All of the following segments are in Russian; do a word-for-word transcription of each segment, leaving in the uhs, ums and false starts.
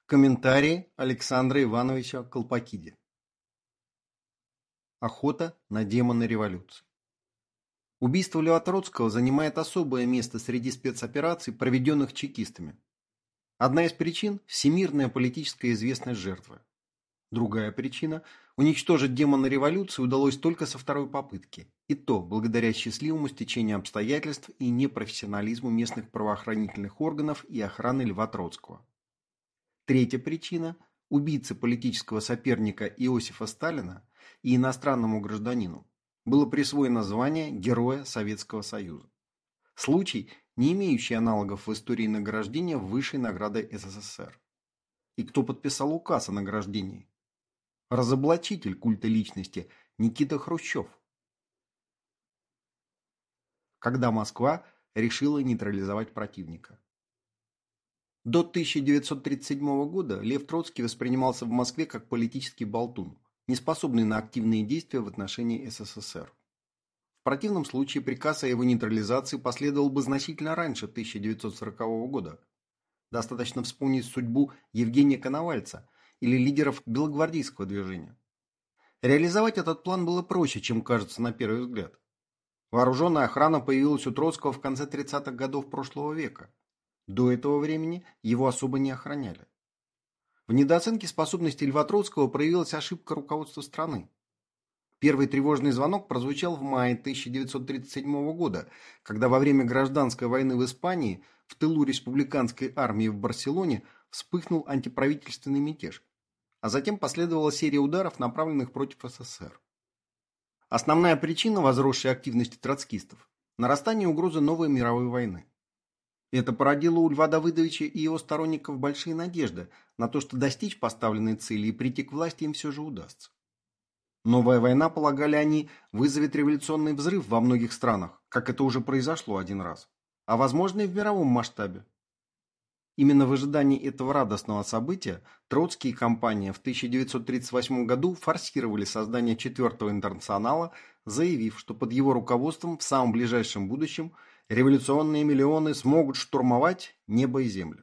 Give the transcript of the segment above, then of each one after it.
Комментарии Александра Ивановича Колпакиди. Охота на демона революции. Убийство Льва Троцкого занимает особое место среди спецопераций, проведенных чекистами. Одна из причин – всемирная политическая известность жертвы. Другая причина – уничтожить демона революции удалось только со второй попытки, и то благодаря счастливому стечению обстоятельств и непрофессионализму местных правоохранительных органов и охраны Льва Троцкого. Третья причина – убийце политического соперника Иосифа Сталина и иностранному гражданину было присвоено звание Героя Советского Союза. Случай, не имеющий аналогов в истории награждения высшей наградой СССР. И кто подписал указ о награждении? Разоблачитель культа личности Никита Хрущев. Когда Москва решила нейтрализовать противника. До тысяча девятьсот тридцать седьмого года Лев Троцкий воспринимался в Москве как политический болтун, не способный на активные действия в отношении СССР. В противном случае приказ о его нейтрализации последовал бы значительно раньше тысяча девятьсот сорокового года. Достаточно вспомнить судьбу Евгения Коновальца или лидеров белогвардейского движения. Реализовать этот план было проще, чем кажется на первый взгляд. Вооруженная охрана появилась у Троцкого в конце тридцатых годов прошлого века. До этого времени его особо не охраняли. В недооценке способностей Льва Троцкого проявилась ошибка руководства страны. Первый тревожный звонок прозвучал в мае тысяча девятьсот тридцать седьмого года, когда во время гражданской войны в Испании в тылу республиканской армии в Барселоне вспыхнул антиправительственный мятеж, а затем последовала серия ударов, направленных против СССР. Основная причина возросшей активности троцкистов – нарастание угрозы новой мировой войны. Это породило у Льва Давыдовича и его сторонников большие надежды на то, что достичь поставленной цели и прийти к власти им все же удастся. Новая война, полагали они, вызовет революционный взрыв во многих странах, как это уже произошло один раз, а возможно и в мировом масштабе. Именно в ожидании этого радостного события Троцкий и компания в тысяча девятьсот тридцать восьмом году форсировали создание Четвертого интернационала, заявив, что под его руководством в самом ближайшем будущем революционные миллионы смогут штурмовать небо и землю.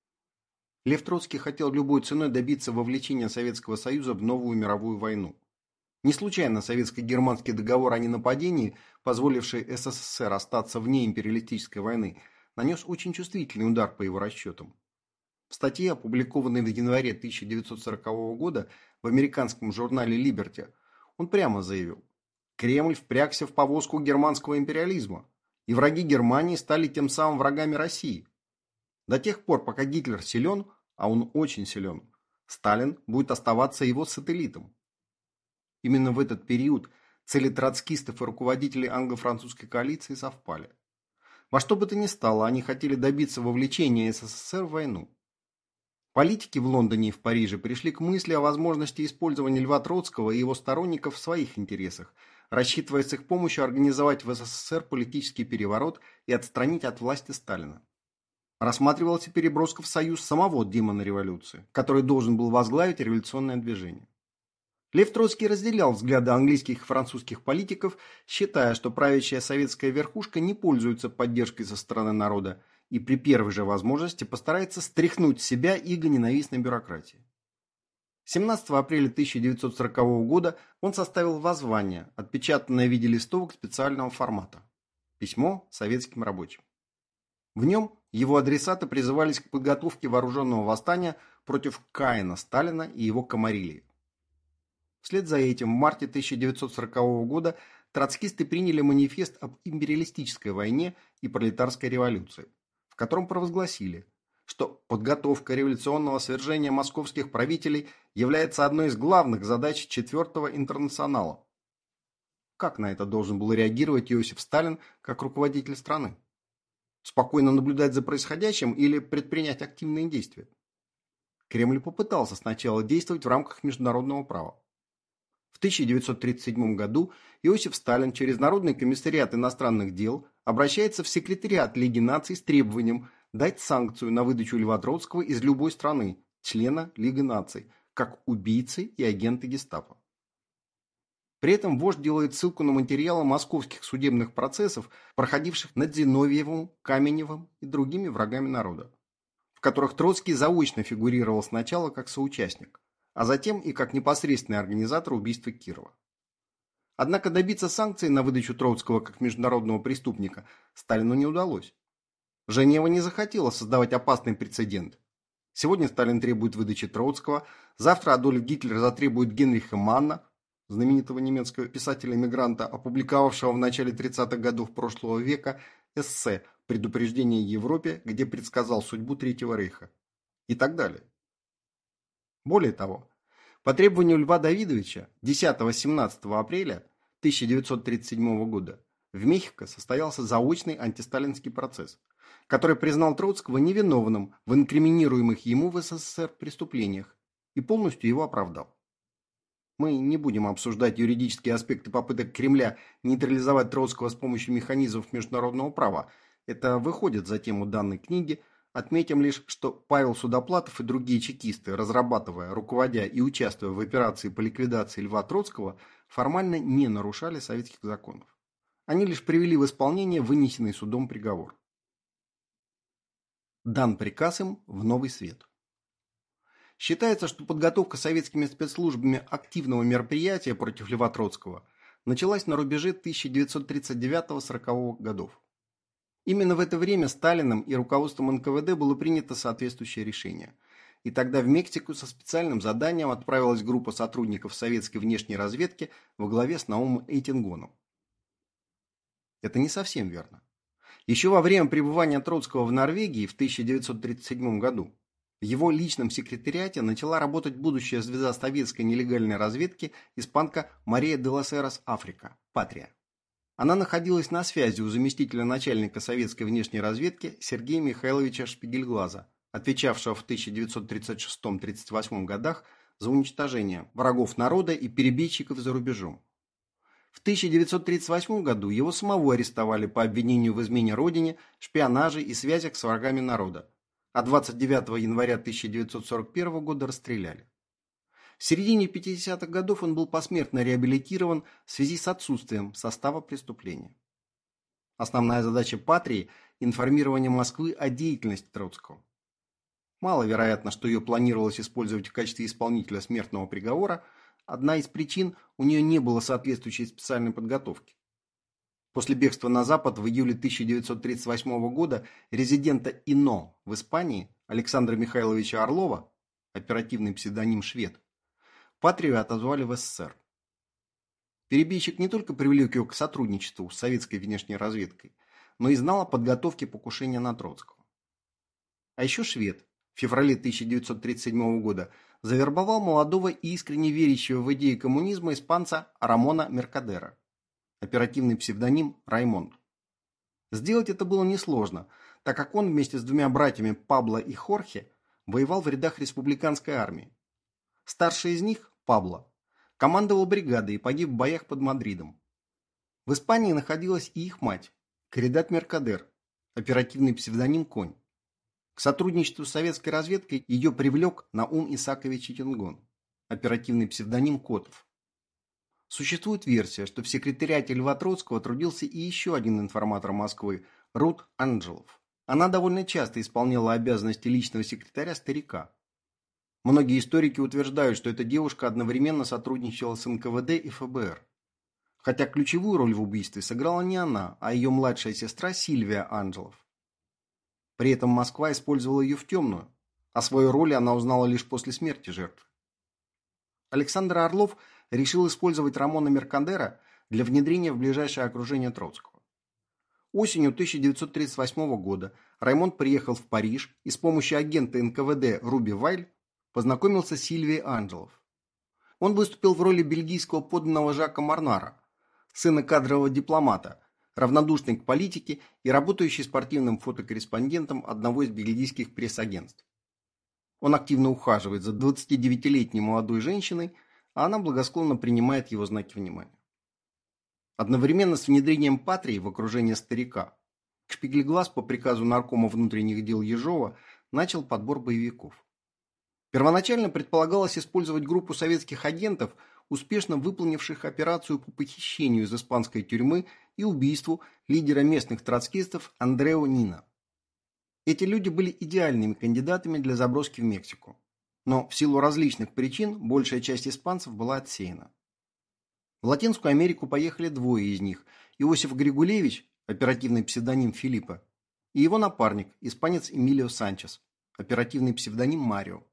Лев Троцкий хотел любой ценой добиться вовлечения Советского Союза в новую мировую войну. Не случайно советско-германский договор о ненападении, позволивший СССР остаться вне империалистической войны, нанес очень чувствительный удар по его расчетам. В статье, опубликованной в январе тысяча девятьсот сорокового года в американском журнале «Либерти», он прямо заявил: «Кремль впрягся в повозку германского империализма, и враги Германии стали тем самым врагами России. До тех пор, пока Гитлер силен, а он очень силен, Сталин будет оставаться его сателлитом». Именно в этот период цели троцкистов и руководителей англо-французской коалиции совпали. Во что бы то ни стало, они хотели добиться вовлечения СССР в войну. Политики в Лондоне и в Париже пришли к мысли о возможности использования Льва Троцкого и его сторонников в своих интересах, рассчитывая с их помощью организовать в СССР политический переворот и отстранить от власти Сталина. Рассматривалась и переброска в Союз самого демона революции, который должен был возглавить революционное движение. Лев Троцкий разделял взгляды английских и французских политиков, считая, что правящая советская верхушка не пользуется поддержкой со стороны народа и при первой же возможности постарается стряхнуть с себя иго ненавистной бюрократии. семнадцатого апреля тысяча девятьсот сорокового года он составил воззвание, отпечатанное в виде листовок специального формата. Письмо советским рабочим. В нем его адресаты призывались к подготовке вооруженного восстания против Каина Сталина и его комарилии. Вслед за этим в марте тысяча девятьсот сорокового года троцкисты приняли манифест об империалистической войне и пролетарской революции, в котором провозгласили, что подготовка революционного свержения московских правителей является одной из главных задач Четвертого интернационала. Как на это должен был реагировать Иосиф Сталин как руководитель страны? Спокойно наблюдать за происходящим или предпринять активные действия? Кремль попытался сначала действовать в рамках международного права. В тысяча девятьсот тридцать седьмом году Иосиф Сталин через Народный комиссариат иностранных дел обращается в секретариат Лиги наций с требованием дать санкцию на выдачу Льва Троцкого из любой страны, члена Лиги наций, как убийцы и агенты гестапо. При этом вождь делает ссылку на материалы московских судебных процессов, проходивших над Зиновьевым, Каменевым и другими врагами народа. В которых Троцкий заочно фигурировал сначала как соучастник, а затем и как непосредственный организатор убийства Кирова. Однако добиться санкций на выдачу Троцкого как международного преступника Сталину не удалось. Женева не захотела создавать опасный прецедент. Сегодня Сталин требует выдачи Троцкого, завтра Адольф Гитлер затребует Генриха Манна, знаменитого немецкого писателя-эмигранта, опубликовавшего в начале тридцатых годов прошлого века эссе «Предупреждение Европе», где предсказал судьбу Третьего рейха. И так далее. Более того, по требованию Льва Давидовича десятого-семнадцатого апреля тысяча девятьсот тридцать седьмого года в Мехико состоялся заочный антисталинский процесс, который признал Троцкого невиновным в инкриминируемых ему в СССР преступлениях и полностью его оправдал. Мы не будем обсуждать юридические аспекты попыток Кремля нейтрализовать Троцкого с помощью механизмов международного права. Это выходит за тему данной книги. Отметим лишь, что Павел Судоплатов и другие чекисты, разрабатывая, руководя и участвуя в операции по ликвидации Льва Троцкого, формально не нарушали советских законов. Они лишь привели в исполнение вынесенный судом приговор. Дан приказ им в новый свет. Считается, что подготовка советскими спецслужбами активного мероприятия против Льва Троцкого началась на рубеже тысяча девятьсот тридцать девятого — сорокового годов. Именно в это время Сталиным и руководством эн ка вэ дэ было принято соответствующее решение. И тогда в Мексику со специальным заданием отправилась группа сотрудников советской внешней разведки во главе с Наумом Эйтингоном. Это не совсем верно. Еще во время пребывания Троцкого в Норвегии в тысяча девятьсот тридцать седьмом году в его личном секретариате начала работать будущая звезда советской нелегальной разведки испанка Мария де лас Эрас Африка, Патрия. Она находилась на связи у заместителя начальника советской внешней разведки Сергея Михайловича Шпигельглаза, отвечавшего в тысяча девятьсот тридцать шестом — тридцать восьмом годах за уничтожение врагов народа и перебежчиков за рубежом. В тысяча девятьсот тридцать восьмом году его самого арестовали по обвинению в измене родине, шпионаже и связях с врагами народа, а двадцать девятого января тысяча девятьсот сорок первого года расстреляли. В середине пятидесятых годов он был посмертно реабилитирован в связи с отсутствием состава преступления. Основная задача Патрии – информирование Москвы о деятельности Троцкого. Маловероятно, что ее планировалось использовать в качестве исполнителя смертного приговора. Одна из причин – у нее не было соответствующей специальной подготовки. После бегства на Запад в июле тысяча девятьсот тридцать восьмого года резидента ИНО в Испании Александра Михайловича Орлова, оперативный псевдоним «Швед», Патрию отозвали в эс эс эс эр. Перебежчик не только привлек его к сотрудничеству с советской внешней разведкой, но и знал о подготовке покушения на Троцкого. А еще швед в феврале тысяча девятьсот тридцать седьмого года завербовал молодого и искренне верящего в идеи коммунизма испанца Рамона Меркадера, оперативный псевдоним Раймонд. Сделать это было несложно, так как он вместе с двумя братьями Пабло и Хорхе воевал в рядах республиканской армии. Старший из них, Пабло, командовал бригадой и погиб в боях под Мадридом. В Испании находилась и их мать, Каридат Меркадер, оперативный псевдоним Конь. К сотрудничеству с советской разведкой ее привлек Наум Исаакович Эйтингон, оперативный псевдоним Котов. Существует версия, что в секретариате Льва Троцкого трудился и еще один информатор Москвы, Рут Анджелов. Она довольно часто исполняла обязанности личного секретаря старика. Многие историки утверждают, что эта девушка одновременно сотрудничала с эн ка вэ дэ и эф бэ эр. Хотя ключевую роль в убийстве сыграла не она, а ее младшая сестра Сильвия Анджелов. При этом Москва использовала ее в темную, а свою роль она узнала лишь после смерти жертвы. Александр Орлов решил использовать Рамона Меркадера для внедрения в ближайшее окружение Троцкого. Осенью тысяча девятьсот тридцать восьмого года Раймонд приехал в Париж и с помощью агента эн ка вэ дэ Руби Вайль познакомился с Сильвией Анджелов. Он выступил в роли бельгийского подданного Жака Марнара, сына кадрового дипломата, равнодушный к политике и работающий спортивным фотокорреспондентом одного из бельгийских пресс-агентств. Он активно ухаживает за двадцатидевятилетней молодой женщиной, а она благосклонно принимает его знаки внимания. Одновременно с внедрением Патрии в окружение старика Шпигельглаз по приказу наркома внутренних дел Ежова начал подбор боевиков. Первоначально предполагалось использовать группу советских агентов, успешно выполнивших операцию по похищению из испанской тюрьмы и убийству лидера местных троцкистов Андрео Нина. Эти люди были идеальными кандидатами для заброски в Мексику. Но в силу различных причин большая часть испанцев была отсеяна. В Латинскую Америку поехали двое из них – Иосиф Григулевич, оперативный псевдоним Филиппа, и его напарник, испанец Эмилио Санчес, оперативный псевдоним Марио.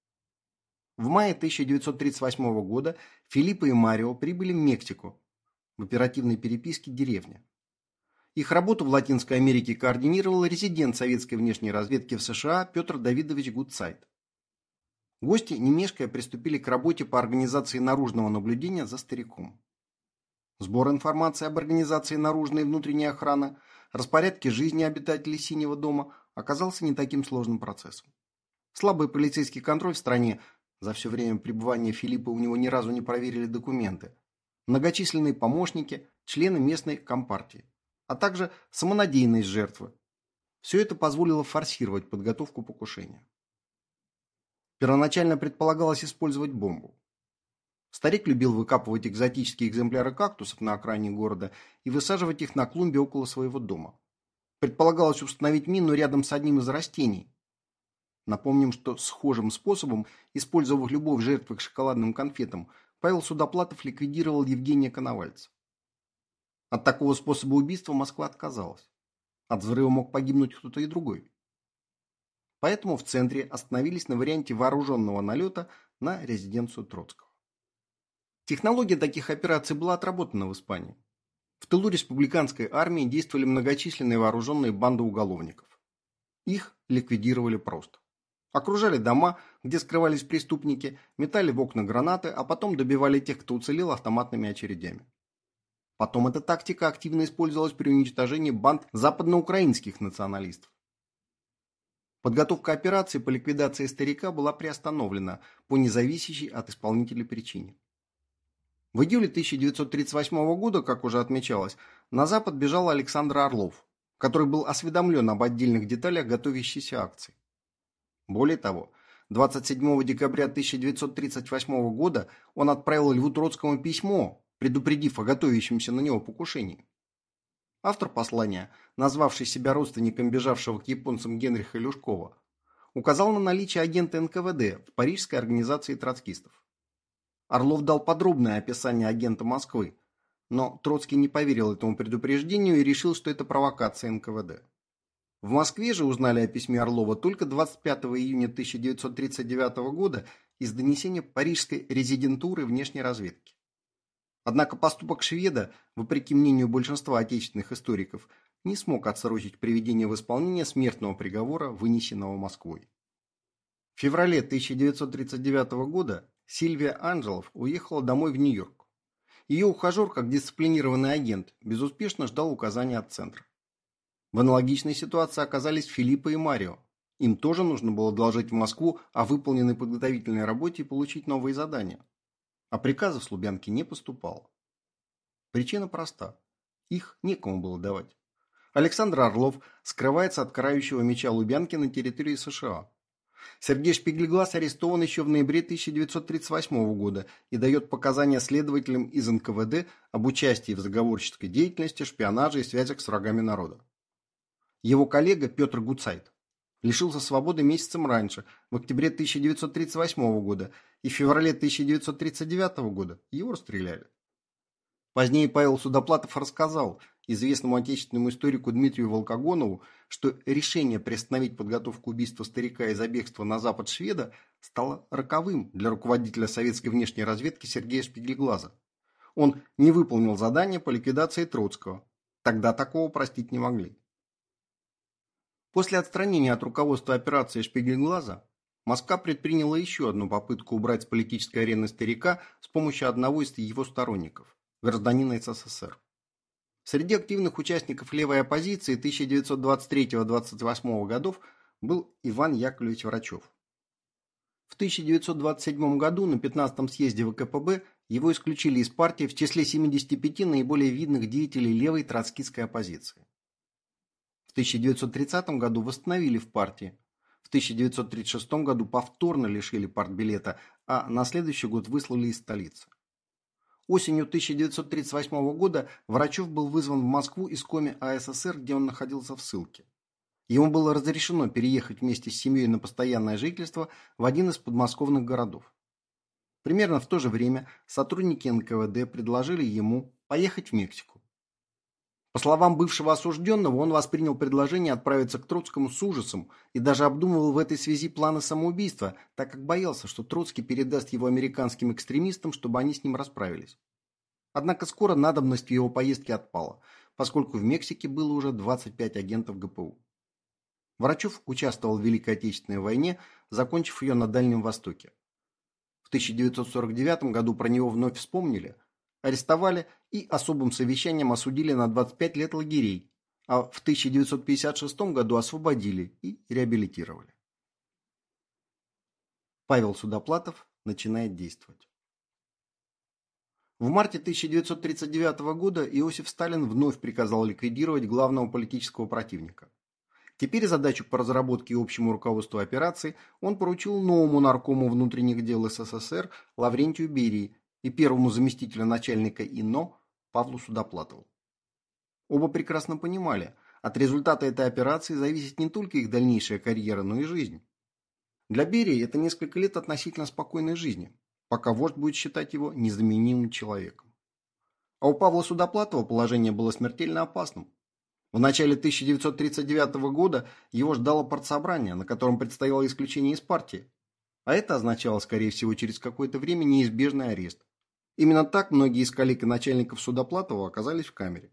В мае тысяча девятьсот тридцать восьмого года Филиппо и Марио прибыли в Мексику, в оперативной переписке «Деревня». Их работу в Латинской Америке координировал резидент советской внешней разведки в США Петр Давидович Гудсайд. Гости, не мешкая, приступили к работе по организации наружного наблюдения за стариком. Сбор информации об организации наружной и внутренней охраны, распорядке жизни обитателей Синего дома оказался не таким сложным процессом. Слабый полицейский контроль в стране, за все время пребывания Филиппа у него ни разу не проверили документы, многочисленные помощники, члены местной компартии, а также самонадеянность жертвы. Все это позволило форсировать подготовку покушения. Первоначально предполагалось использовать бомбу. Старик любил выкапывать экзотические экземпляры кактусов на окраине города и высаживать их на клумбе около своего дома. Предполагалось установить мину рядом с одним из растений. Напомним, что схожим способом, использовав любовь жертвы к шоколадным конфетам, Павел Судоплатов ликвидировал Евгения Коновальца. От такого способа убийства Москва отказалась. От взрыва мог погибнуть кто-то и другой. Поэтому в центре остановились на варианте вооруженного налета на резиденцию Троцкого. Технология таких операций была отработана в Испании. В тылу республиканской армии действовали многочисленные вооруженные банды уголовников. Их ликвидировали просто. Окружали дома, где скрывались преступники, метали в окна гранаты, а потом добивали тех, кто уцелел, автоматными очередями. Потом эта тактика активно использовалась при уничтожении банд западноукраинских националистов. Подготовка операции по ликвидации старика была приостановлена по независящей от исполнителя причине. В июле тысяча девятьсот тридцать восьмого года, как уже отмечалось, на Запад бежал Александр Орлов, который был осведомлен об отдельных деталях готовящейся акции. Более того, двадцать седьмого декабря тысяча девятьсот тридцать восьмого года он отправил Льву Троцкому письмо, предупредив о готовящемся на него покушении. Автор послания, назвавший себя родственником бежавшего к японцам Генриха Люшкова, указал на наличие агента эн ка вэ дэ в парижской организации троцкистов. Орлов дал подробное описание агента Москвы, но Троцкий не поверил этому предупреждению и решил, что это провокация эн ка вэ дэ. В Москве же узнали о письме Орлова только двадцать пятого июня тысяча девятьсот тридцать девятого года из донесения парижской резидентуры внешней разведки. Однако поступок шведа, вопреки мнению большинства отечественных историков, не смог отсрочить приведение в исполнение смертного приговора, вынесенного Москвой. В феврале тысяча девятьсот тридцать девятого года Сильвия Анджелов уехала домой в Нью-Йорк. Ее ухажер, как дисциплинированный агент, безуспешно ждал указания от центра. В аналогичной ситуации оказались Филиппо и Марио. Им тоже нужно было доложить в Москву о выполненной подготовительной работе и получить новые задания. А приказов с Лубянки не поступало. Причина проста. Их некому было давать. Александр Орлов скрывается от карающего меча Лубянки на территории США. Сергей Шпиглеглаз арестован еще в ноябре тысяча девятьсот тридцать восьмого года и дает показания следователям из эн ка вэ дэ об участии в заговорческой деятельности, шпионаже и связях с врагами народа. Его коллега Петр Гудсайд лишился свободы месяцем раньше, в октябре тысяча девятьсот тридцать восьмого года, и в феврале тысяча девятьсот тридцать девятого года его расстреляли. Позднее Павел Судоплатов рассказал известному отечественному историку Дмитрию Волкогонову, что решение приостановить подготовку убийства старика и забегства на запад шведа стало роковым для руководителя советской внешней разведки Сергея Шпиглеглаза. Он не выполнил задание по ликвидации Троцкого. Тогда такого простить не могли. После отстранения от руководства операции Шпиглеглаза Москва предприняла еще одну попытку убрать с политической арены старика с помощью одного из его сторонников, гражданина эс эс эс эр. Среди активных участников левой оппозиции тысяча девятьсот двадцать третьего — двадцать восьмого годов был Иван Яковлевич Врачев. В тысяча девятьсот двадцать седьмом году на пятнадцатом съезде вэ ка пэ бэ его исключили из партии в числе семидесяти пяти наиболее видных деятелей левой троцкистской оппозиции. В тысяча девятьсот тридцатом году восстановили в партии. В тысяча девятьсот тридцать шестом году повторно лишили партбилета, а на следующий год выслали из столицы. Осенью тысяча девятьсот тридцать восьмого года Врачев был вызван в Москву из коми а эс эс эр, где он находился в ссылке. Ему было разрешено переехать вместе с семьей на постоянное жительство в один из подмосковных городов. Примерно в то же время сотрудники эн ка вэ дэ предложили ему поехать в Мексику. По словам бывшего осужденного, он воспринял предложение отправиться к Троцкому с ужасом и даже обдумывал в этой связи планы самоубийства, так как боялся, что Троцкий передаст его американским экстремистам, чтобы они с ним расправились. Однако скоро надобность в его поездке отпала, поскольку в Мексике было уже двадцать пять агентов гэ пэ у. Врачев участвовал в Великой Отечественной войне, закончив ее на Дальнем Востоке. В тысяча девятьсот сорок девятом году про него вновь вспомнили, арестовали и особым совещанием осудили на двадцать пять лет лагерей, а в тысяча девятьсот пятьдесят шестом году освободили и реабилитировали. Павел Судоплатов начинает действовать. В марте тысяча девятьсот тридцать девятого года Иосиф Сталин вновь приказал ликвидировать главного политического противника. Теперь задачу по разработке и общему руководству операции он поручил новому наркому внутренних дел эс эс эс эр Лаврентию Берии и первому заместителю начальника и эн о Павлу Судоплатову. Оба прекрасно понимали, от результата этой операции зависит не только их дальнейшая карьера, но и жизнь. Для Берии это несколько лет относительно спокойной жизни, пока вождь будет считать его незаменимым человеком. А у Павла Судоплатова положение было смертельно опасным. В начале тысяча девятьсот тридцать девятого года его ждало партсобрание, на котором предстояло исключение из партии. А это означало, скорее всего, через какое-то время неизбежный арест. Именно так многие из коллег и начальников Судоплатова оказались в камере.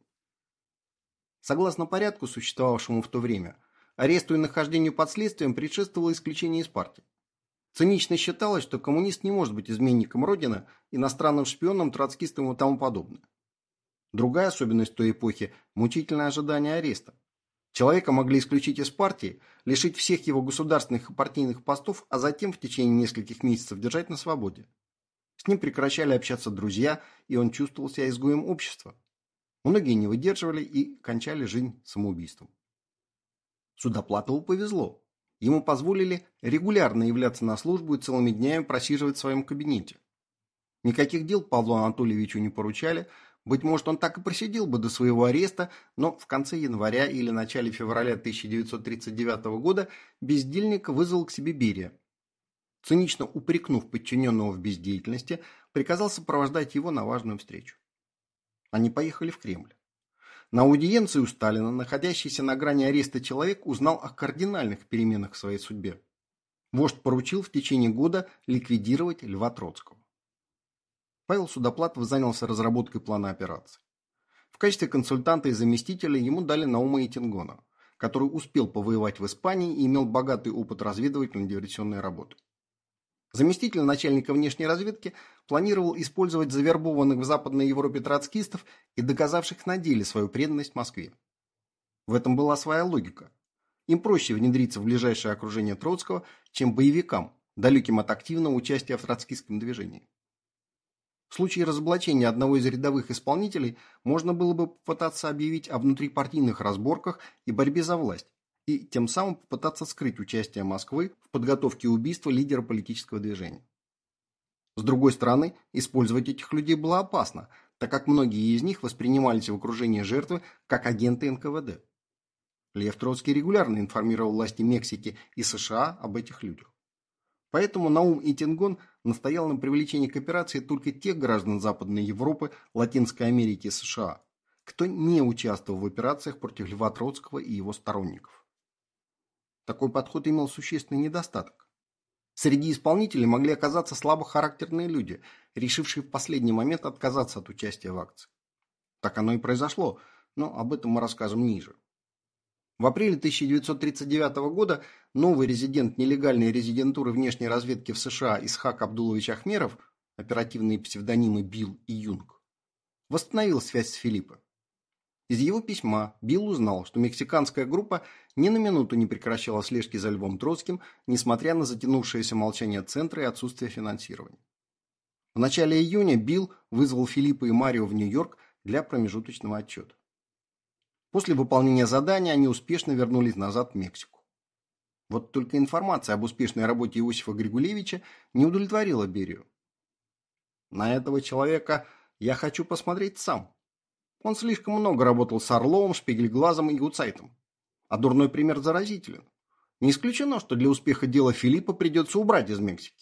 Согласно порядку, существовавшему в то время, аресту и нахождению под следствием предшествовало исключение из партии. Цинично считалось, что коммунист не может быть изменником Родины, иностранным шпионом, троцкистом и тому подобное. Другая особенность той эпохи – мучительное ожидание ареста. Человека могли исключить из партии, лишить всех его государственных и партийных постов, а затем в течение нескольких месяцев держать на свободе. С ним прекращали общаться друзья, и он чувствовал себя изгоем общества. Многие не выдерживали и кончали жизнь самоубийством. Судоплатову повезло. Ему позволили регулярно являться на службу и целыми днями просиживать в своем кабинете. Никаких дел Павлу Анатольевичу не поручали. Быть может, он так и просидел бы до своего ареста, но в конце января или начале февраля тысяча девятьсот тридцать девятого года бездельника вызвал к себе Берия. Цинично упрекнув подчиненного в бездеятельности, приказал сопровождать его на важную встречу. Они поехали в Кремль. На аудиенции у Сталина, находящийся на грани ареста человек, узнал о кардинальных переменах в своей судьбе. Вождь поручил в течение года ликвидировать Льва Троцкого. Павел Судоплатов занялся разработкой плана операции. В качестве консультанта и заместителя ему дали Наума Итингона, который успел повоевать в Испании и имел богатый опыт разведывательно-диверсионной работы. Заместитель начальника внешней разведки планировал использовать завербованных в Западной Европе троцкистов и доказавших на деле свою преданность Москве. В этом была своя логика. Им проще внедриться в ближайшее окружение Троцкого, чем боевикам, далеким от активного участия в троцкистском движении. В случае разоблачения одного из рядовых исполнителей можно было бы попытаться объявить о внутрипартийных разборках и борьбе за власть, и тем самым попытаться скрыть участие Москвы в подготовке убийства лидера политического движения. С другой стороны, использовать этих людей было опасно, так как многие из них воспринимались в окружении жертвы как агенты эн ка вэ дэ. Лев Троцкий регулярно информировал власти Мексики и эс ша а об этих людях. Поэтому Наум Итингон настоял на привлечении к операции только тех граждан Западной Европы, Латинской Америки и эс ша а, кто не участвовал в операциях против Льва Троцкого и его сторонников. Такой подход имел существенный недостаток. Среди исполнителей могли оказаться слабохарактерные люди, решившие в последний момент отказаться от участия в акции. Так оно и произошло, но об этом мы расскажем ниже. В апреле тысяча девятьсот тридцать девятого года новый резидент нелегальной резидентуры внешней разведки в эс ша а Исхак Абдулович Ахмеров, оперативные псевдонимы Билл и Юнг, восстановил связь с Филиппо. Из его письма Билл узнал, что мексиканская группа ни на минуту не прекращала слежки за Львом Троцким, несмотря на затянувшееся молчание центра и отсутствие финансирования. В начале июня Билл вызвал Филиппо и Марио в Нью-Йорк для промежуточного отчета. После выполнения задания они успешно вернулись назад в Мексику. Вот только информация об успешной работе Иосифа Григулевича не удовлетворила Берию. На этого человека я хочу посмотреть сам. Он слишком много работал с Орловым, Шпигельглазом и Гуцайтом. а дурной пример заразителен. Не исключено, что для успеха дела Филиппа придется убрать из Мексики.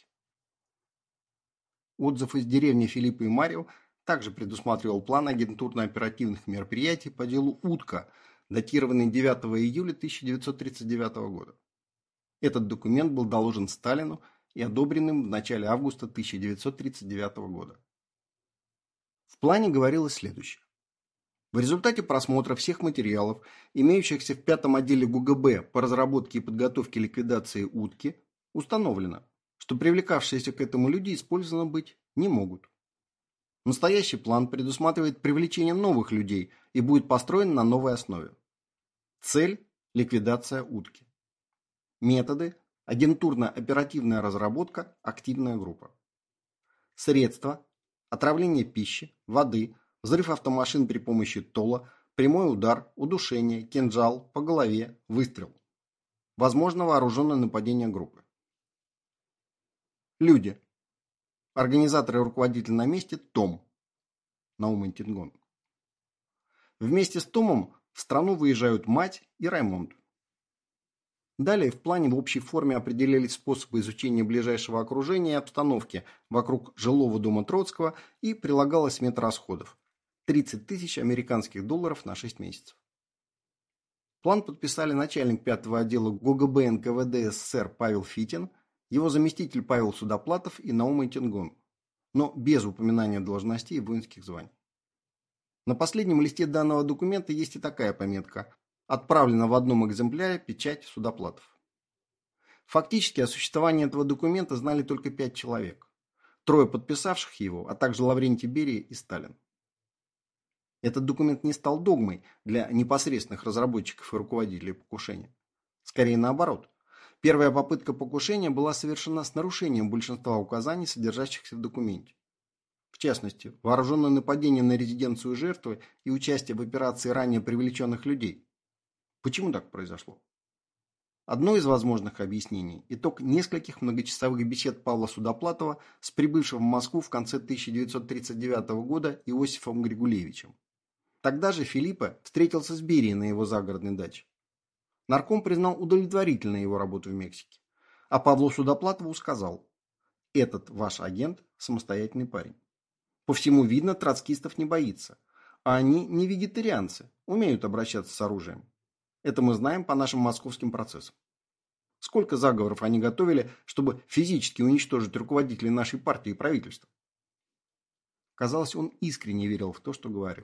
Отзыв из деревни Филиппа и Марио также предусматривал план агентурно-оперативных мероприятий по делу «Утка», датированный девятого июля тысяча девятьсот тридцать девятого года. Этот документ был доложен Сталину и одобрен им в начале августа тысяча девятьсот тридцать девятого года. В плане говорилось следующее. В результате просмотра всех материалов, имеющихся в пятом отделе ГУГБ по разработке и подготовке ликвидации утки, установлено, что привлекавшиеся к этому люди использованы быть не могут. Настоящий план предусматривает привлечение новых людей и будет построен на новой основе. Цель – ликвидация утки. Методы – агентурно-оперативная разработка, активная группа. Средства – отравление пищи, воды, взрыв автомашин при помощи тола, прямой удар, удушение, кинжал, по голове, выстрел. Возможно вооруженное нападение группы. Люди. Организатор и руководитель на месте Том. Наум Интингон. Вместе с Томом в страну выезжают мать и Раймонд. Далее в плане в общей форме определялись способы изучения ближайшего окружения и обстановки вокруг жилого дома Троцкого и прилагалась смета расходов. тридцать тысяч американских долларов на шесть месяцев. План подписали начальник пятого отдела ГУГБ эн ка вэ дэ эс эс эс эр Павел Фитин, его заместитель Павел Судоплатов и Наум Интингон, но без упоминания должностей и воинских званий. На последнем листе данного документа есть и такая пометка: отправлена в одном экземпляре печать Судоплатов. Фактически о существовании этого документа знали только пять человек. Трое подписавших его, а также Лаврентий Берия и Сталин. Этот документ не стал догмой для непосредственных разработчиков и руководителей покушения. Скорее наоборот. Первая попытка покушения была совершена с нарушением большинства указаний, содержащихся в документе. В частности, вооруженное нападение на резиденцию жертвы и участие в операции ранее привлеченных людей. Почему так произошло? Одно из возможных объяснений – итог нескольких многочасовых бесед Павла Судоплатова с прибывшим в Москву в конце тысяча девятьсот тридцать девятого года Иосифом Григулевичем. Тогда же Филиппа встретился с Берией на его загородной даче. Нарком признал удовлетворительной его работу в Мексике, а Павлу Судоплатову сказал: «Этот ваш агент – самостоятельный парень. По всему видно, троцкистов не боится, а они не вегетарианцы, умеют обращаться с оружием. Это мы знаем по нашим московским процессам. Сколько заговоров они готовили, чтобы физически уничтожить руководителей нашей партии и правительства?» Казалось, он искренне верил в то, что говорил.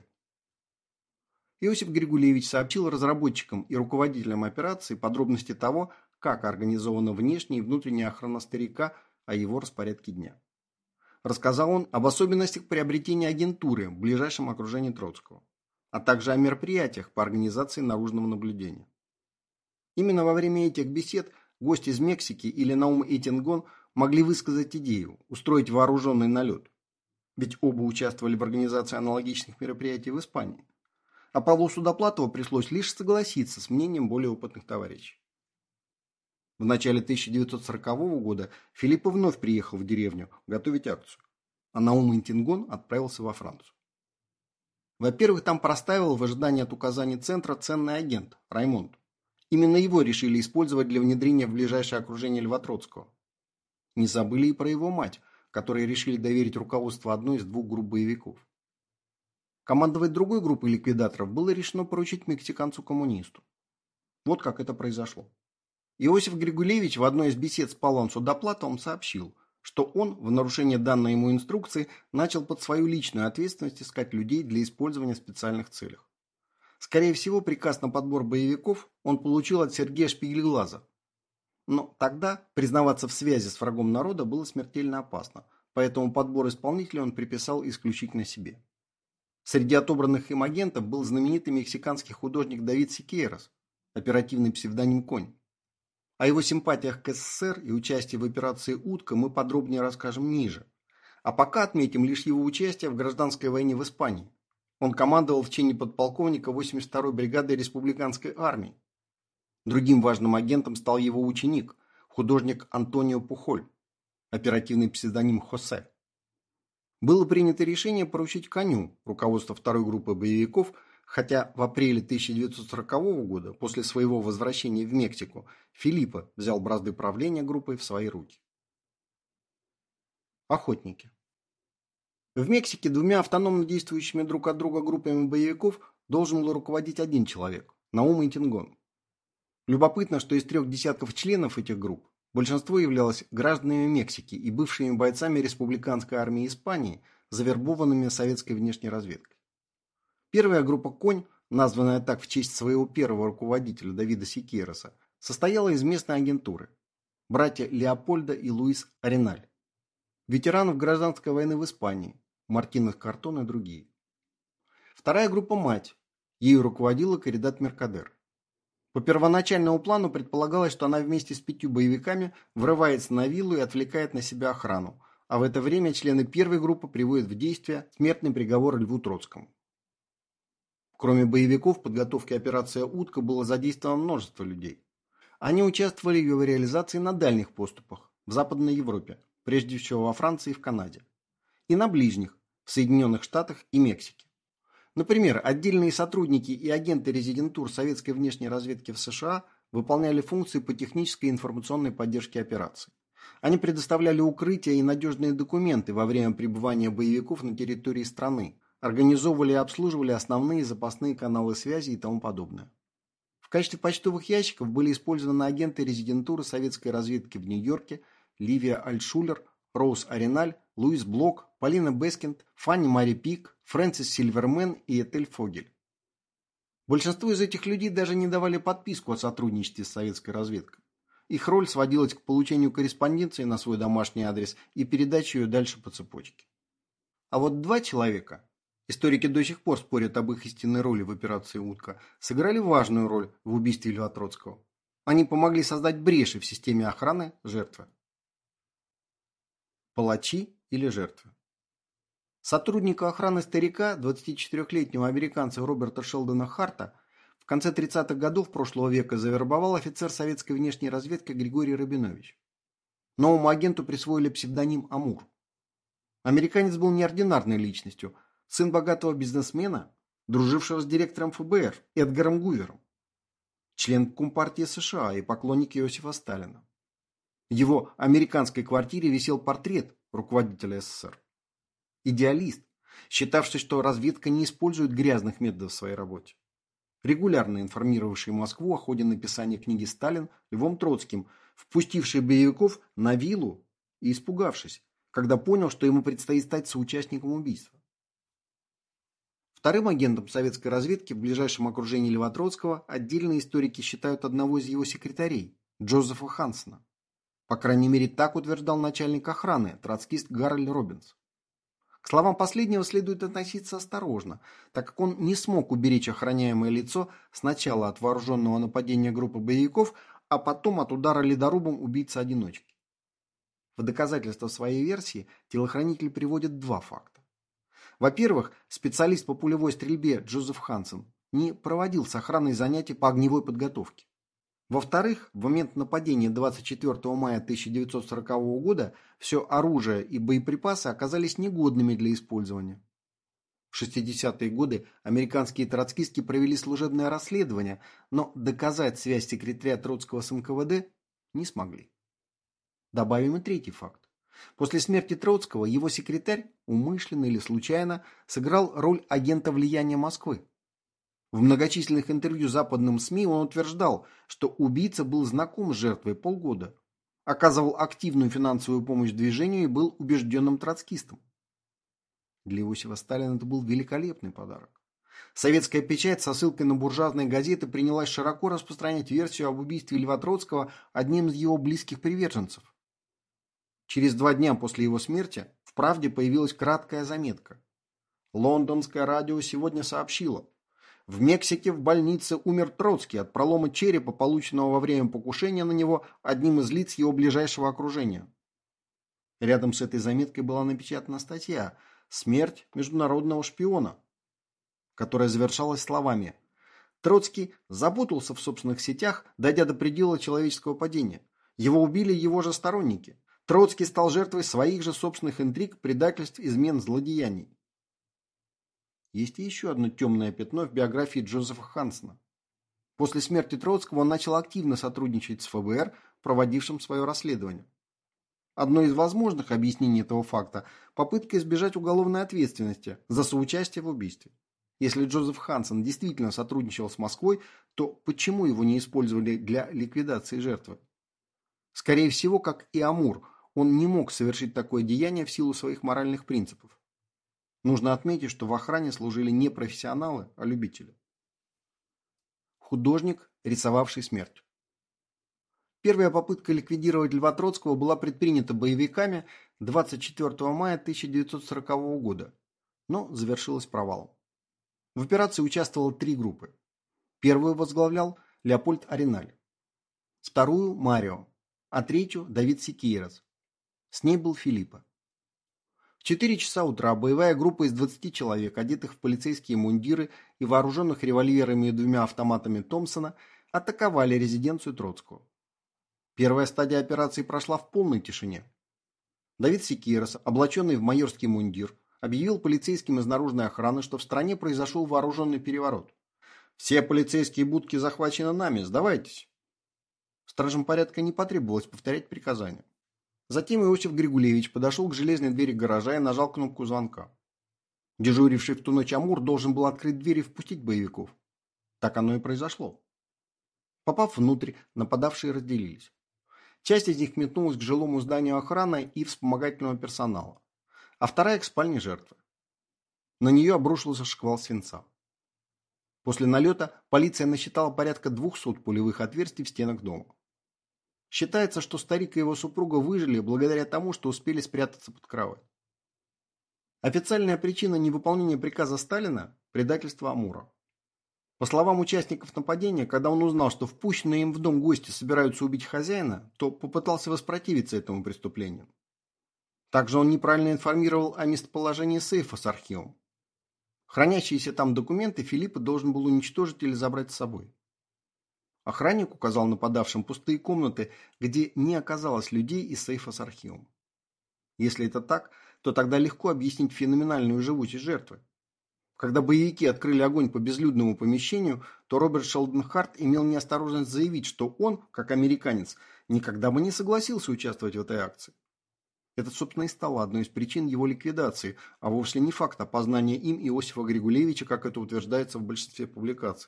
Иосиф Григулевич сообщил разработчикам и руководителям операции подробности того, как организована внешняя и внутренняя охрана старика, о его распорядке дня. Рассказал он об особенностях приобретения агентуры в ближайшем окружении Троцкого, а также о мероприятиях по организации наружного наблюдения. Именно во время этих бесед гость из Мексики или Наум Интингон могли высказать идею устроить вооруженный налет, ведь оба участвовали в организации аналогичных мероприятий в Испании. А Павлу Судоплатову пришлось лишь согласиться с мнением более опытных товарищей. В начале тысяча девятьсот сорокового года Филиппа вновь приехал в деревню готовить акцию, а Наум Интингон отправился во Францию. Во-первых, там простаивал в ожидании от указаний центра ценный агент Раймонд. Именно его решили использовать для внедрения в ближайшее окружение Льва Троцкого. Не забыли и про его мать, которой решили доверить руководство одной из двух групп боевиков. Командовать другой группой ликвидаторов было решено поручить мексиканцу-коммунисту. Вот как это произошло. Иосиф Григулевич в одной из бесед с Павлом Судоплатовым сообщил, что он, в нарушение данной ему инструкции, начал под свою личную ответственность искать людей для использования в специальных целях. Скорее всего, приказ на подбор боевиков он получил от Сергея Шпигельглаза. Но тогда признаваться в связи с врагом народа было смертельно опасно, поэтому подбор исполнителей он приписал исключительно себе. Среди отобранных им агентов был знаменитый мексиканский художник Давид Сикейрос, оперативный псевдоним «Конь». О его симпатиях к эс эс эс эр и участии в операции «Утка» мы подробнее расскажем ниже. А пока отметим лишь его участие в гражданской войне в Испании. Он командовал в чине подполковника восемьдесят второй бригады республиканской армии. Другим важным агентом стал его ученик, художник Антонио Пухоль, оперативный псевдоним Хосе. Было принято решение поручить Коню руководство второй группы боевиков Хотя в апреле тысяча девятьсот сорокового года, после своего возвращения в Мексику, Филиппо взял бразды правления группой в свои руки. Охотники. В Мексике двумя автономно действующими друг от друга группами боевиков должен был руководить один человек – Наум Итингон. Любопытно, что из трех десятков членов этих групп большинство являлось гражданами Мексики и бывшими бойцами республиканской армии Испании, завербованными советской внешней разведкой. Первая группа «Конь», названная так в честь своего первого руководителя Давида Сикейроса, состояла из местной агентуры – братья Леопольдо и Луис Ареналь, ветеранов гражданской войны в Испании, Мартинес Картон и другие. Вторая группа «Мать», ею руководила Каридат Меркадер. По первоначальному плану предполагалось, что она вместе с пятью боевиками врывается на виллу и отвлекает на себя охрану, а в это время члены первой группы приводят в действие смертный приговор Льву Троцкому. Кроме боевиков, в подготовке операции «Утка» было задействовано множество людей. Они участвовали в его реализации на дальних поступах, в Западной Европе, прежде всего во Франции и в Канаде, и на ближних, в Соединенных Штатах и Мексике. Например, отдельные сотрудники и агенты резидентур советской внешней разведки в США выполняли функции по технической и информационной поддержке операций. Они предоставляли укрытия и надежные документы во время пребывания боевиков на территории страны, организовывали и обслуживали основные и запасные каналы связи и тому подобное. В качестве почтовых ящиков были использованы агенты резидентуры советской разведки в Нью-Йорке Ливия Альтшулер, Роуз Ареналь, Луис Блок, Полина Бескинд, Фанни Мари Пик, Фрэнсис Сильвермен и Этель Фогель. Большинству из этих людей даже не давали подписку о сотрудничестве с советской разведкой. Их роль сводилась к получению корреспонденции на свой домашний адрес и передаче ее дальше по цепочке. А вот два человека, историки до сих пор спорят об их истинной роли в операции «Утка», сыграли важную роль в убийстве Льва Троцкого. Они помогли создать бреши в системе охраны жертвы. Палачи или жертвы. Сотрудника охраны старика, двадцатичетырёхлетнего американца Роберта Шелдона Харта, в конце тридцатых годов прошлого века завербовал офицер советской внешней разведки Григорий Рабинович. Новому агенту присвоили псевдоним Амур. Американец был неординарной личностью, сын богатого бизнесмена, дружившего с директором эф бэ эр Эдгаром Гувером, член Компартии США и поклонник Иосифа Сталина. В его американской квартире висел портрет руководителя эс эс эр. Идеалист, считавший, что разведка не использует грязных методов в своей работе. Регулярно информировавший Москву о ходе написания книги «Сталин» Львом Троцким, впустивший боевиков на виллу и испугавшись, когда понял, что ему предстоит стать соучастником убийства. Вторым агентом советской разведки в ближайшем окружении Льва Троцкого отдельные историки считают одного из его секретарей, Джозефа Хансена. По крайней мере, так утверждал начальник охраны, троцкист Гарольд Робинс. К словам последнего следует относиться осторожно, так как он не смог уберечь охраняемое лицо сначала от вооруженного нападения группы боевиков, а потом от удара ледорубом убийцы-одиночки. В доказательство своей версии телохранитель приводит два факта. Во-первых, специалист по пулевой стрельбе Джозеф Хансен не проводил с охраной занятий по огневой подготовке. Во-вторых, в момент нападения двадцать четвёртого мая тысяча девятьсот сорокового года все оружие и боеприпасы оказались негодными для использования. В шестидесятые годы американские троцкистки провели служебное расследование, но доказать связь секретаря Троцкого с эн ка вэ дэ не смогли. Добавим и третий факт. После смерти Троцкого его секретарь, умышленно или случайно, сыграл роль агента влияния Москвы. В многочисленных интервью западным СМИ он утверждал, что убийца был знаком с жертвой полгода, оказывал активную финансовую помощь движению и был убежденным троцкистом. Для Иосифа Сталина это был великолепный подарок. Советская печать со ссылкой на буржуазные газеты принялась широко распространять версию об убийстве Льва Троцкого одним из его близких приверженцев. Через два дня после его смерти в «Правде» появилась краткая заметка. Лондонское радио сегодня сообщило: в Мексике в больнице умер Троцкий от пролома черепа, полученного во время покушения на него одним из лиц его ближайшего окружения. Рядом с этой заметкой была напечатана статья «Смерть международного шпиона», которая завершалась словами: Троцкий запутался в собственных сетях, дойдя до предела человеческого падения. Его убили его же сторонники. Троцкий стал жертвой своих же собственных интриг, предательств, измен, злодеяний. Есть и еще одно темное пятно в биографии Джозефа Хансона. После смерти Троцкого он начал активно сотрудничать с ФБР, проводившим свое расследование. Одно из возможных объяснений этого факта – попытка избежать уголовной ответственности за соучастие в убийстве. Если Джозеф Хансон действительно сотрудничал с Москвой, то почему его не использовали для ликвидации жертвы? Скорее всего, как и Амур, он не мог совершить такое деяние в силу своих моральных принципов. Нужно отметить, что в охране служили не профессионалы, а любители. Художник, рисовавший смерть. Первая попытка ликвидировать Льва Троцкого была предпринята боевиками двадцать четвёртого мая тысяча девятьсот сорокового года, но завершилась провалом. В операции участвовало три группы. Первую возглавлял Леопольд Ареналь, вторую – Марио, а третью – Давид Секейрос. С ней был Филиппо. В четыре часа утра боевая группа из двадцати человек, одетых в полицейские мундиры и вооруженных револьверами и двумя автоматами Томпсона, атаковали резиденцию Троцкого. Первая стадия операции прошла в полной тишине. Давид Секейрос, облаченный в майорский мундир, объявил полицейским из наружной охраны, что в стране произошел вооруженный переворот. «Все полицейские будки захвачены нами, сдавайтесь». Стражам порядка не потребовалось повторять приказания. Затем Иосиф Григулевич подошел к железной двери гаража и нажал кнопку звонка. Дежуривший в ту ночь Амур должен был открыть дверь и впустить боевиков. Так оно и произошло. Попав внутрь, нападавшие разделились. Часть из них метнулась к жилому зданию охраны и вспомогательного персонала, а вторая к спальне жертвы. На нее обрушился шквал свинца. После налета полиция насчитала порядка двухсот пулевых отверстий в стенах дома. Считается, что старик и его супруга выжили благодаря тому, что успели спрятаться под кровать. Официальная причина невыполнения приказа Сталина – предательство Амура. По словам участников нападения, когда он узнал, что впущенные им в дом гости собираются убить хозяина, то попытался воспротивиться этому преступлению. Также он неправильно информировал о местоположении сейфа с архивом. Хранящиеся там документы Филиппо должен был уничтожить или забрать с собой. Охранник указал нападавшим пустые комнаты, где не оказалось людей и сейфа с архивом. Если это так, то тогда легко объяснить феноменальную живучесть жертвы. Когда боевики открыли огонь по безлюдному помещению, то Роберт Шелдон Харт имел неосторожность заявить, что он, как американец, никогда бы не согласился участвовать в этой акции. Это, собственно, и стало одной из причин его ликвидации, а вовсе не факт опознания им Иосифа Григулевича, как это утверждается в большинстве публикаций.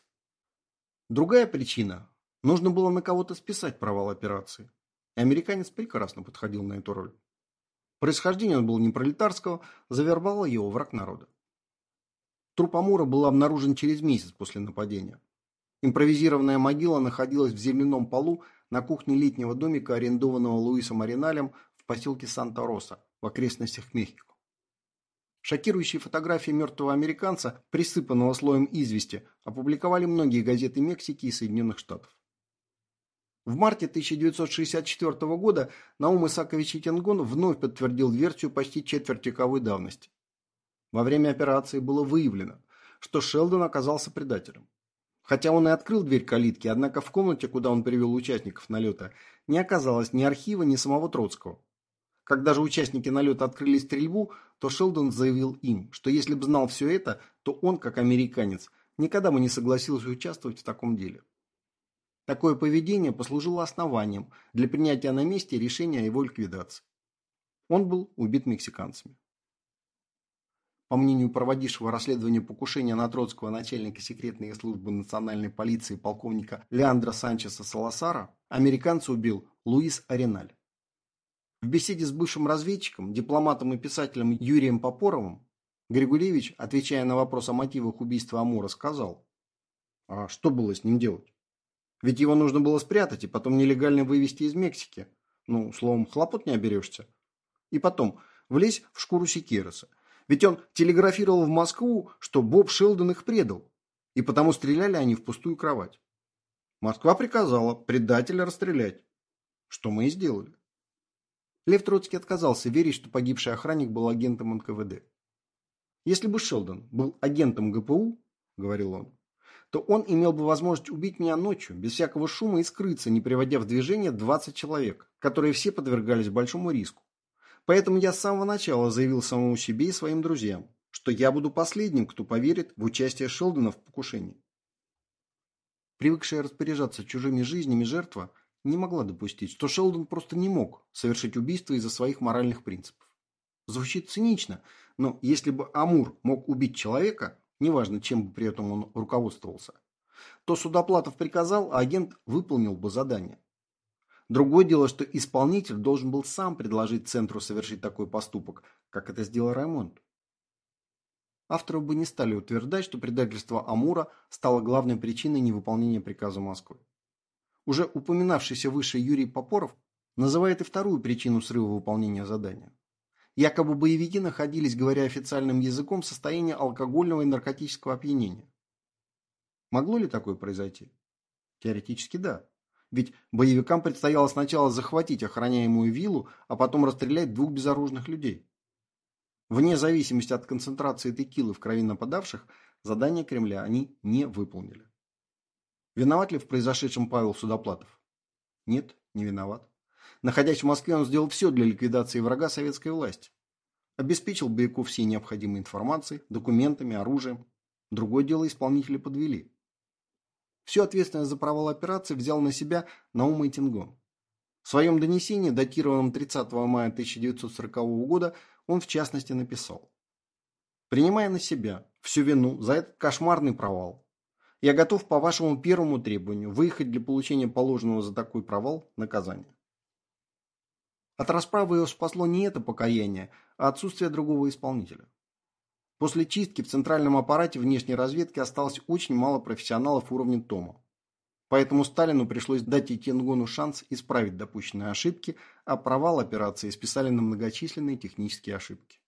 Другая причина – нужно было на кого-то списать провал операции. И американец прекрасно подходил на эту роль. Происхождение он был не пролетарского, завербовал его враг народа. Труп Амура был обнаружен через месяц после нападения. Импровизированная могила находилась в земляном полу на кухне летнего домика, арендованного Луисом Ареналем в поселке Санта-Роса в окрестностях Мехико. Шокирующие фотографии мертвого американца, присыпанного слоем извести, опубликовали многие газеты Мексики и Соединенных Штатов. В марте тысяча девятьсот шестьдесят четвёртого года Наум Исаакович Итингон вновь подтвердил версию почти четвертьвековой давности. Во время операции было выявлено, что Шелдон оказался предателем. Хотя он и открыл дверь калитки, однако в комнате, куда он привел участников налета, не оказалось ни архива, ни самого Троцкого. Когда же участники налета открыли стрельбу, то Шелдон заявил им, что если бы знал все это, то он, как американец, никогда бы не согласился участвовать в таком деле. Такое поведение послужило основанием для принятия на месте решения о его ликвидации. Он был убит мексиканцами. По мнению проводившего расследование покушения на Троцкого начальника секретной службы национальной полиции полковника Леандро Санчеса Саласара, американца убил Луис Ареналь. В беседе с бывшим разведчиком, дипломатом и писателем Юрием Попоровым Григулевич, отвечая на вопрос о мотивах убийства Амура, сказал: «А что было с ним делать? Ведь его нужно было спрятать и потом нелегально вывезти из Мексики. Ну, словом, хлопот не оберешься. И потом, влезь в шкуру Секейроса. Ведь он телеграфировал в Москву, что Боб Шелдон их предал, и потому стреляли они в пустую кровать. Москва приказала предателя расстрелять, что мы и сделали». Лев Троцкий отказался верить, что погибший охранник был агентом эн ка вэ дэ. «Если бы Шелдон был агентом гэ пэ у, — говорил он, — то он имел бы возможность убить меня ночью, без всякого шума, и скрыться, не приводя в движение двадцать человек, которые все подвергались большому риску. Поэтому я с самого начала заявил самому себе и своим друзьям, что я буду последним, кто поверит в участие Шелдона в покушении. Привыкшая распоряжаться чужими жизнями жертва не могла допустить, что Шелдон просто не мог совершить убийство из-за своих моральных принципов. Звучит цинично, но если бы Амур мог убить человека, неважно, чем бы при этом он руководствовался, то Судоплатов приказал, а агент выполнил бы задание. Другое дело, что исполнитель должен был сам предложить центру совершить такой поступок, как это сделал Раймонд. Авторы бы не стали утверждать, что предательство Амура стало главной причиной невыполнения приказа Москвы. Уже упоминавшийся выше Юрий Попоров называет и вторую причину срыва выполнения задания. Якобы боевики находились, говоря официальным языком, в состоянии алкогольного и наркотического опьянения. Могло ли такое произойти? Теоретически да. Ведь боевикам предстояло сначала захватить охраняемую виллу, а потом расстрелять двух безоружных людей. Вне зависимости от концентрации текилы в крови нападавших, задание Кремля они не выполнили. Виноват ли в произошедшем Павел Судоплатов? Нет, не виноват. Находясь в Москве, он сделал все для ликвидации врага советской власти. Обеспечил боевиков всей необходимой информацией, документами, оружием. Другое дело, исполнители подвели. Всю ответственность за провал операции взял на себя Наум Айтингон. В своем донесении, датированном тридцатого мая тысяча девятьсот сорокового года, он в частности написал: «Принимая на себя всю вину за этот кошмарный провал, я готов по вашему первому требованию выехать для получения положенного за такой провал наказания». От расправы его спасло не это покаяние, а отсутствие другого исполнителя. После чистки в центральном аппарате внешней разведки осталось очень мало профессионалов уровня Тома. Поэтому Сталину пришлось дать Айтингону шанс исправить допущенные ошибки, а провал операции списали на многочисленные технические ошибки.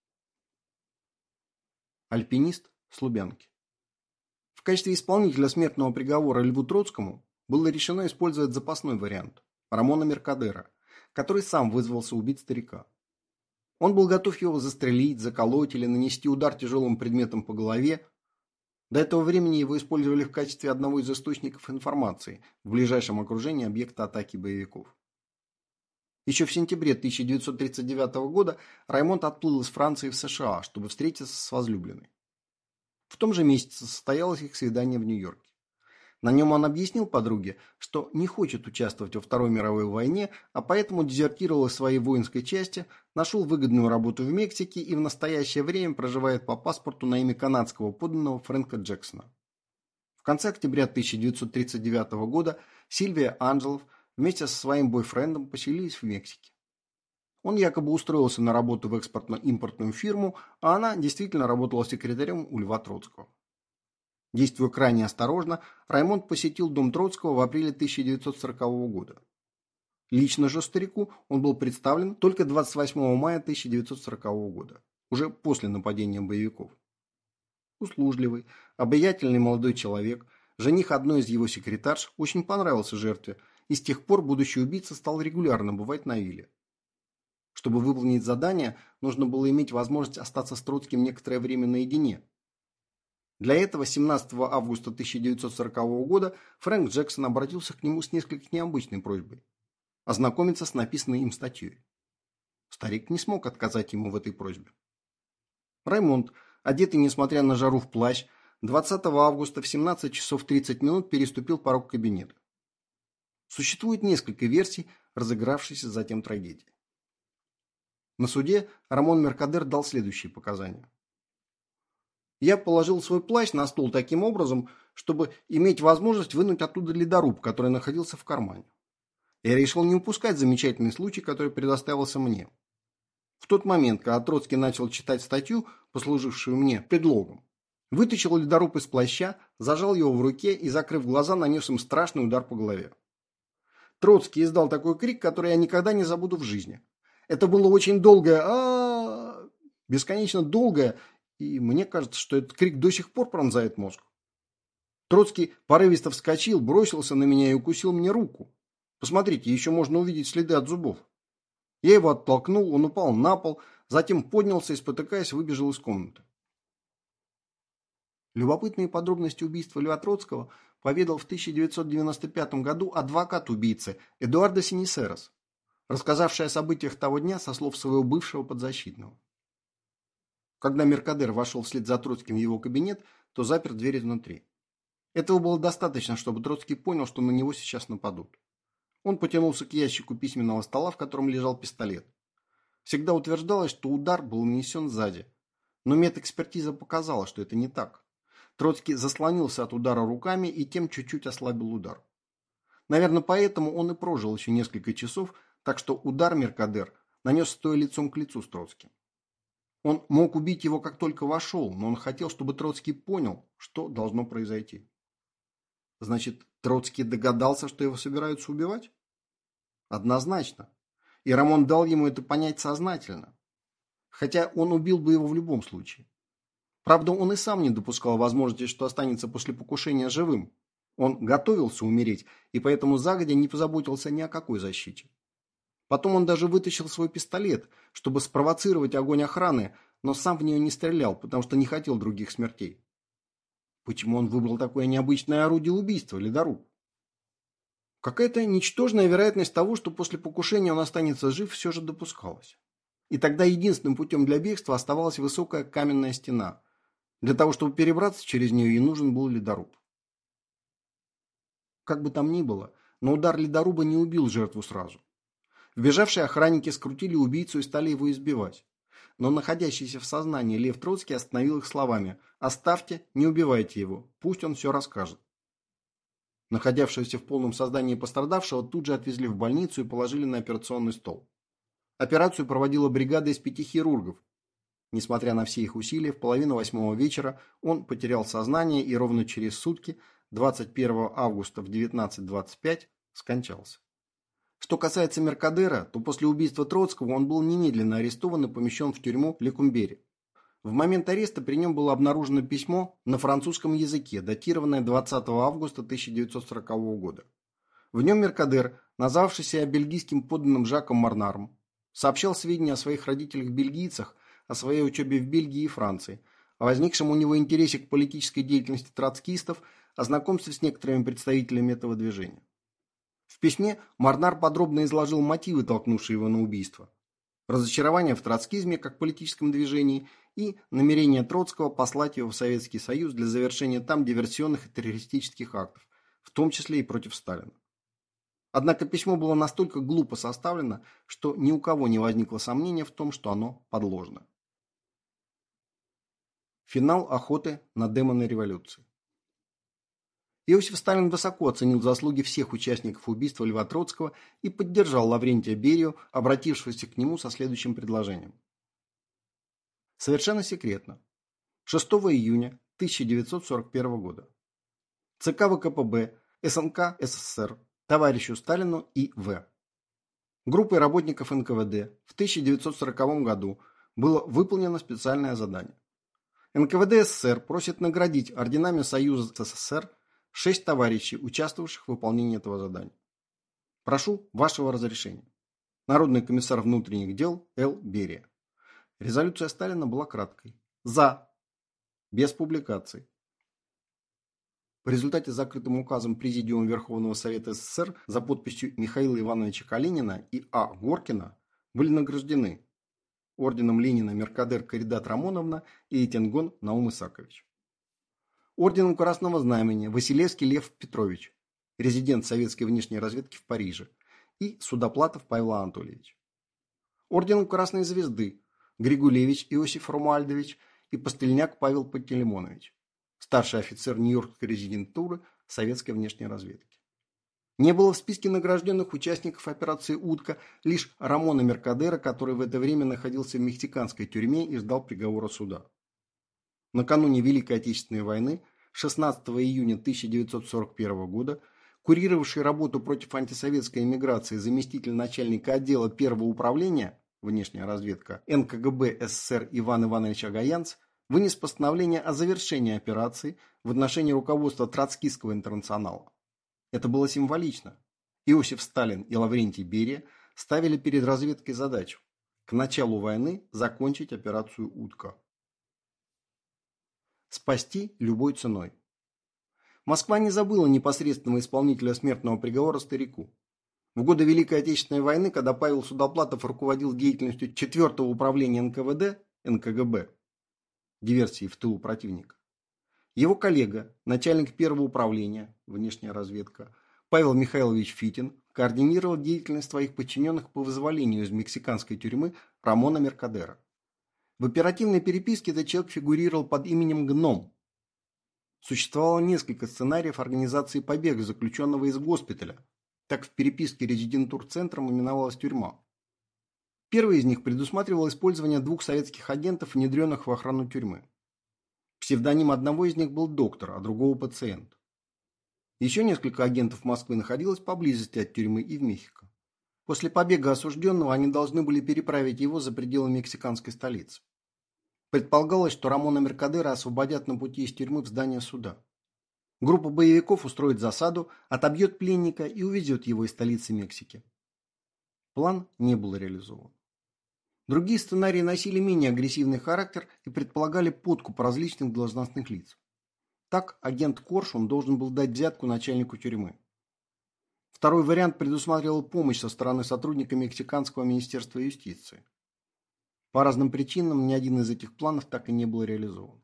Альпинист с Лубянки. В качестве исполнителя смертного приговора Льву Троцкому было решено использовать запасной вариант – Рамона Меркадера, который сам вызвался убить старика. Он был готов его застрелить, заколоть или нанести удар тяжелым предметом по голове. До этого времени его использовали в качестве одного из источников информации в ближайшем окружении объекта атаки боевиков. Еще в сентябре тысяча девятьсот тридцать девятого года Раймонд отплыл из Франции в США, чтобы встретиться с возлюбленной. В том же месяце состоялось их свидание в Нью-Йорке. На нем он объяснил подруге, что не хочет участвовать во Второй мировой войне, а поэтому дезертировал из своей воинской части, нашел выгодную работу в Мексике и в настоящее время проживает по паспорту на имя канадского подданного Фрэнка Джексона. В конце октября тысяча девятьсот тридцать девятого года Сильвия Анджелов вместе со своим бойфрендом поселились в Мексике. Он якобы устроился на работу в экспортно-импортную фирму, а она действительно работала секретарем у Льва Троцкого. Действуя крайне осторожно, Раймонд посетил дом Троцкого в апреле тысяча девятьсот сорокового года. Лично же старику он был представлен только двадцать восьмого мая тысяча девятьсот сорокового года, уже после нападения боевиков. Услужливый, обаятельный молодой человек, жених одной из его секретарш, очень понравился жертве, и с тех пор будущий убийца стал регулярно бывать на вилле. Чтобы выполнить задание, нужно было иметь возможность остаться с Троцким некоторое время наедине. Для этого семнадцатого августа тысяча девятьсот сорокового года Фрэнк Джексон обратился к нему с несколько необычной просьбой – ознакомиться с написанной им статьей. Старик не смог отказать ему в этой просьбе. Раймонд, одетый, несмотря на жару, в плащ, двадцатого августа в семнадцать часов тридцать минут переступил порог кабинета. Существует несколько версий разыгравшейся затем трагедии. На суде Рамон Меркадер дал следующие показания. Я положил свой плащ на стол таким образом, чтобы иметь возможность вынуть оттуда ледоруб, который находился в кармане. Я решил не упускать замечательный случай, который предоставился мне. В тот момент, когда Троцкий начал читать статью, послужившую мне предлогом, вытащил ледоруб из плаща, зажал его в руке и, закрыв глаза, нанес им страшный удар по голове. Троцкий издал такой крик, который я никогда не забуду в жизни. Это было очень долгое а бесконечно долгое, и мне кажется, что этот крик до сих пор пронзает мозг. Троцкий порывисто вскочил, бросился на меня и укусил мне руку. Посмотрите, еще можно увидеть следы от зубов. Я его оттолкнул, он упал на пол, затем поднялся и, спотыкаясь, выбежал из комнаты. Любопытные подробности убийства Льва Троцкого поведал в тысяча девятьсот девяносто пятом году адвокат убийцы Эдуардо Синисерос, рассказавший о событиях того дня со слов своего бывшего подзащитного. Когда Меркадер вошел вслед за Троцким в его кабинет, то запер дверь изнутри. Этого было достаточно, чтобы Троцкий понял, что на него сейчас нападут. Он потянулся к ящику письменного стола, в котором лежал пистолет. Всегда утверждалось, что удар был нанесен сзади. Но медэкспертиза показала, что это не так. Троцкий заслонился от удара руками и тем чуть-чуть ослабил удар. Наверное, поэтому он и прожил еще несколько часов, так что удар Меркадер нанес стоя лицом к лицу с Троцким. Он мог убить его, как только вошел, но он хотел, чтобы Троцкий понял, что должно произойти. Значит, Троцкий догадался, что его собираются убивать? Однозначно. И Рамон дал ему это понять сознательно. Хотя он убил бы его в любом случае. Правда, он и сам не допускал возможности, что останется после покушения живым. Он готовился умереть, и поэтому загодя не позаботился ни о какой защите. Потом он даже вытащил свой пистолет, чтобы спровоцировать огонь охраны, но сам в нее не стрелял, потому что не хотел других смертей. Почему он выбрал такое необычное орудие убийства, ледоруб? Какая-то ничтожная вероятность того, что после покушения он останется жив, все же допускалась. И тогда единственным путем для бегства оставалась высокая каменная стена. Для того, чтобы перебраться через нее, и нужен был ледоруб. Как бы там ни было, но удар ледоруба не убил жертву сразу. Вбежавшие охранники скрутили убийцу и стали его избивать. Но находящийся в сознании Лев Троцкий остановил их словами: «Оставьте, не убивайте его, пусть он все расскажет». Находявшегося в полном сознании пострадавшего тут же отвезли в больницу и положили на операционный стол. Операцию проводила бригада из пяти хирургов. Несмотря на все их усилия, в половину восьмого вечера он потерял сознание и ровно через сутки, двадцать первого августа в девятнадцать двадцать пять, скончался. Что касается Меркадера, то после убийства Троцкого он был немедленно арестован и помещен в тюрьму Лекумбери. В момент ареста при нем было обнаружено письмо на французском языке, датированное двадцатого августа тысяча девятьсот сорокового года. В нем Меркадер, назвавшийся себя бельгийским подданным Жаком Марнаром, сообщал сведения о своих родителях-бельгийцах, о своей учебе в Бельгии и Франции, о возникшем у него интересе к политической деятельности троцкистов, о знакомстве с некоторыми представителями этого движения. В письме Марнар подробно изложил мотивы, толкнувшие его на убийство. Разочарование в троцкизме как политическом движении и намерение Троцкого послать его в Советский Союз для завершения там диверсионных и террористических актов, в том числе и против Сталина. Однако письмо было настолько глупо составлено, что ни у кого не возникло сомнения в том, что оно подложно. Финал охоты на демона революции. Иосиф Сталин высоко оценил заслуги всех участников убийства Льва Троцкого и поддержал Лаврентия Берию, обратившегося к нему со следующим предложением. Совершенно секретно. шестого июня тысяча девятьсот сорок первого года. ЦК ВКПБ СНК СССР товарищу Сталину И В Группой работников эн ка вэ дэ в тысяча девятьсот сороковом году было выполнено специальное задание. эн ка вэ дэ СССР просит наградить орденами Союза СССР шесть товарищей, участвовавших в выполнении этого задания. Прошу вашего разрешения. Народный комиссар внутренних дел Л. Берия. Резолюция Сталина была краткой. За. Без публикаций. В результате закрытым указом Президиума Верховного Совета СССР за подписью Михаила Ивановича Калинина и А. Горкина были награждены орденом Ленина Меркадер Каридат Рамоновна и Этенгон Наум Исакович. Орденом Красного Знамени Василевский Лев Петрович, резидент советской внешней разведки в Париже, и Судоплатов Павел Анатольевич. Орденом Красной Звезды Григулевич Иосиф Ромуальдович и Постельняк Павел Пантелеймонович, старший офицер Нью-Йоркской резидентуры советской внешней разведки. Не было в списке награжденных участников операции «Утка» лишь Рамона Меркадера, который в это время находился в мексиканской тюрьме и ждал приговора суда. Накануне Великой Отечественной войны, шестнадцатого июня тысяча девятьсот сорок первого года, курировавший работу против антисоветской эмиграции заместитель начальника отдела первого управления внешняя разведка эн ка гэ бэ эс эс эр Иван Иванович Агаянц вынес постановление о завершении операции в отношении руководства Троцкистского интернационала. Это было символично. Иосиф Сталин и Лаврентий Берия ставили перед разведкой задачу к началу войны закончить операцию «Утка». Спасти любой ценой. Москва не забыла непосредственного исполнителя смертного приговора старику. В годы Великой Отечественной войны, когда Павел Судоплатов руководил деятельностью четвёртого управления эн ка вэ дэ, эн ка гэ бэ, диверсии в тылу противника. Его коллега, начальник первого управления, внешняя разведка, Павел Михайлович Фитин, координировал деятельность своих подчиненных по вызволению из мексиканской тюрьмы Рамона Меркадера. В оперативной переписке этот человек фигурировал под именем Гном. Существовало несколько сценариев организации побега заключенного из госпиталя. Так в переписке резидентур-центром именовалась тюрьма. Первый из них предусматривал использование двух советских агентов, внедренных в охрану тюрьмы. Псевдоним одного из них был доктор, а другого пациент. Еще несколько агентов Москвы находилось поблизости от тюрьмы и в Мехико. После побега осужденного они должны были переправить его за пределы мексиканской столицы. Предполагалось, что Рамона Меркадера освободят на пути из тюрьмы в здание суда. Группа боевиков устроит засаду, отобьет пленника и увезет его из столицы Мексики. План не был реализован. Другие сценарии носили менее агрессивный характер и предполагали подкуп различных должностных лиц. Так, агент Коршун должен был дать взятку начальнику тюрьмы. Второй вариант предусматривал помощь со стороны сотрудника Мексиканского министерства юстиции. По разным причинам ни один из этих планов так и не был реализован.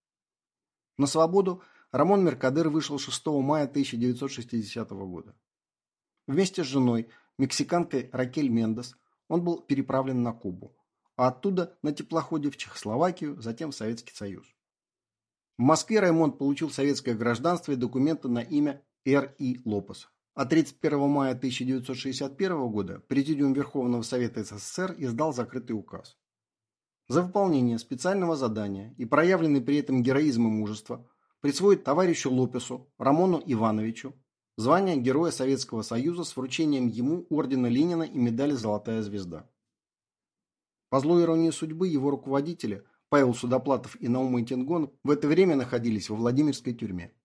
На свободу Рамон Меркадер вышел шестого мая тысяча девятьсот шестидесятого года. Вместе с женой, мексиканкой Ракель Мендес, он был переправлен на Кубу, а оттуда на теплоходе в Чехословакию, затем в Советский Союз. В Москве Раймонд получил советское гражданство и документы на имя Р И Лопес. А тридцать первого мая тысяча девятьсот шестьдесят первого года Президиум Верховного Совета СССР издал закрытый указ. За выполнение специального задания и проявленный при этом героизм и мужество присвоит товарищу Лопесу Рамону Ивановичу звание Героя Советского Союза с вручением ему ордена Ленина и медали «Золотая звезда». По злой иронии судьбы его руководители Павел Судоплатов и Наум Айтенгон в это время находились во Владимирской тюрьме.